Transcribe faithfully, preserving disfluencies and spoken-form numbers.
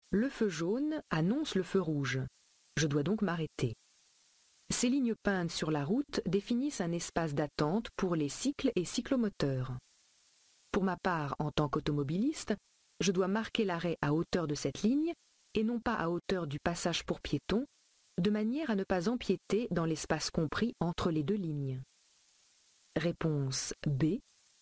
Le feu jaune annonce le feu rouge. Je dois donc m'arrêter. Ces lignes peintes sur la route définissent un espace d'attente pour les cycles et cyclomoteurs. Pour ma part, en tant qu'automobiliste, je dois marquer l'arrêt à hauteur de cette ligne et non pas à hauteur du passage pour piétons, de manière à ne pas empiéter dans l'espace compris entre les deux lignes. Réponse B.